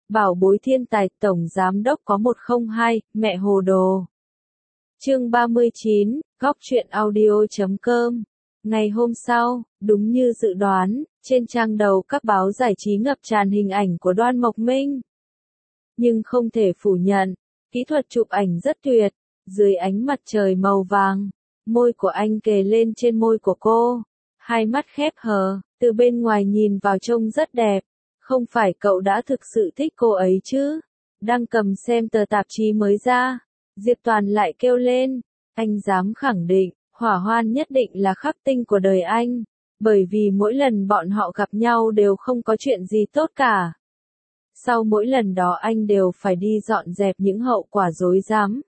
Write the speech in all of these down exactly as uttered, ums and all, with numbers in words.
Bảo bối thiên tài tổng giám đốc có một không hai, mẹ hồ đồ. Chương ba mươi chín, góc truyện audio chấm com. Ngày hôm sau, đúng như dự đoán, trên trang đầu các báo giải trí ngập tràn hình ảnh của Đoan Mộc Minh. Nhưng không thể phủ nhận, kỹ thuật chụp ảnh rất tuyệt, dưới ánh mặt trời màu vàng, môi của anh kề lên trên môi của cô, hai mắt khép hờ, từ bên ngoài nhìn vào trông rất đẹp. Không phải cậu đã thực sự thích cô ấy chứ? Đang cầm xem tờ tạp chí mới ra, Diệp Toàn lại kêu lên, anh dám khẳng định, Hỏa Hoan nhất định là khắc tinh của đời anh, bởi vì mỗi lần bọn họ gặp nhau đều không có chuyện gì tốt cả. Sau mỗi lần đó anh đều phải đi dọn dẹp những hậu quả rối rắm.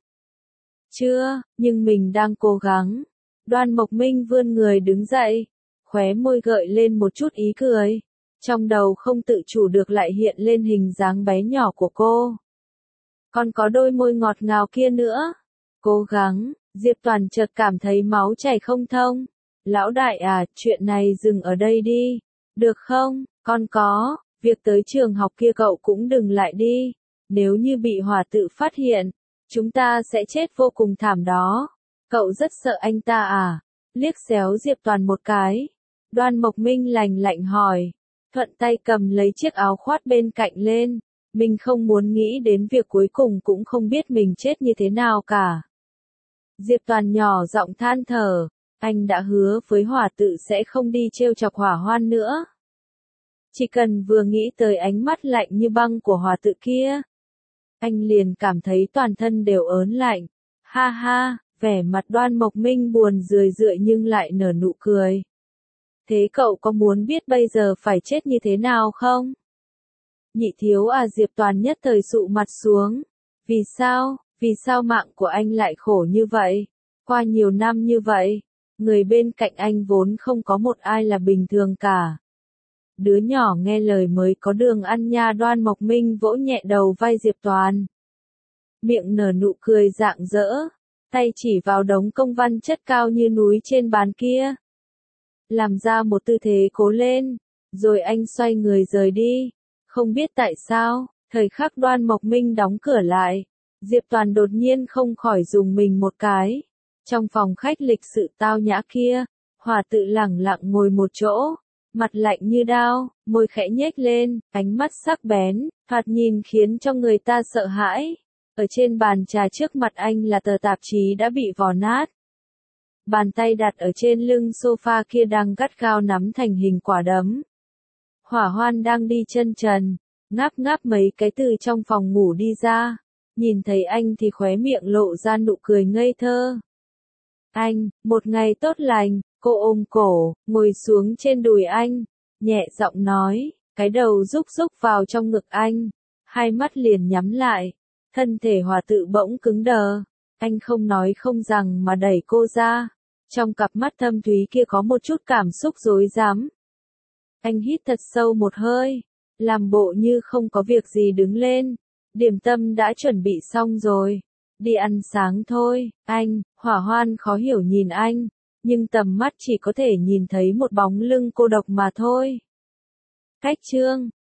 Chưa, nhưng mình đang cố gắng. Đoan Mộc Minh vươn người đứng dậy, khóe môi gợi lên một chút ý cười. Trong đầu không tự chủ được lại hiện lên hình dáng bé nhỏ của cô. Còn có đôi môi ngọt ngào kia nữa. Cố gắng, Diệp Toàn chợt cảm thấy máu chảy không thông. Lão đại à, chuyện này dừng ở đây đi. Được không, con có, việc tới trường học kia cậu cũng đừng lại đi. Nếu như bị hỏa tự phát hiện, chúng ta sẽ chết vô cùng thảm đó. Cậu rất sợ anh ta à? Liếc xéo Diệp Toàn một cái. Đoan Mộc Minh lạnh lạnh hỏi. Thuận tay cầm lấy chiếc áo khoác bên cạnh lên, mình không muốn nghĩ đến việc cuối cùng cũng không biết mình chết như thế nào cả. Diệp Toàn nhỏ giọng than thở, anh đã hứa với Hỏa tự sẽ không đi trêu chọc Hỏa Hoan nữa. Chỉ cần vừa nghĩ tới ánh mắt lạnh như băng của Hỏa tự kia, anh liền cảm thấy toàn thân đều ớn lạnh. Ha ha, vẻ mặt Đoan Mộc Minh buồn rười rượi nhưng lại nở nụ cười. Thế cậu có muốn biết bây giờ phải chết như thế nào không? Nhị thiếu à, Diệp Toàn nhất thời sụ mặt xuống. Vì sao, vì sao mạng của anh lại khổ như vậy? Qua nhiều năm như vậy, người bên cạnh anh vốn không có một ai là bình thường cả. Đứa nhỏ nghe lời mới có đường ăn nha. Đoan Mộc Minh vỗ nhẹ đầu vai Diệp Toàn. Miệng nở nụ cười rạng rỡ, tay chỉ vào đống công văn chất cao như núi trên bàn kia. Làm ra một tư thế cố lên, rồi anh xoay người rời đi. Không biết tại sao, thời khắc Đoan Mộc Minh đóng cửa lại, Diệp Toàn đột nhiên không khỏi dùng mình một cái. Trong phòng khách lịch sự tao nhã kia, Hỏa tự lẳng lặng ngồi một chỗ, mặt lạnh như đao, môi khẽ nhếch lên, ánh mắt sắc bén, thoạt nhìn khiến cho người ta sợ hãi. Ở trên bàn trà trước mặt anh là tờ tạp chí đã bị vò nát. Bàn tay đặt ở trên lưng sofa kia đang gắt gao nắm thành hình quả đấm. Hỏa Hoan đang đi chân trần, ngáp ngáp mấy cái từ trong phòng ngủ đi ra. Nhìn thấy anh thì khóe miệng lộ ra nụ cười ngây thơ. Anh, một ngày tốt lành, cô ôm cổ, ngồi xuống trên đùi anh, nhẹ giọng nói, cái đầu rúc rúc vào trong ngực anh. Hai mắt liền nhắm lại, thân thể Hỏa tự bỗng cứng đờ. Anh không nói không rằng mà đẩy cô ra. Trong cặp mắt thâm thúy kia có một chút cảm xúc rối rắm. Anh hít thật sâu một hơi, làm bộ như không có việc gì đứng lên. Điểm tâm đã chuẩn bị xong rồi. Đi ăn sáng thôi, anh. Hỏa Hoan khó hiểu nhìn anh, nhưng tầm mắt chỉ có thể nhìn thấy một bóng lưng cô độc mà thôi. Cách chương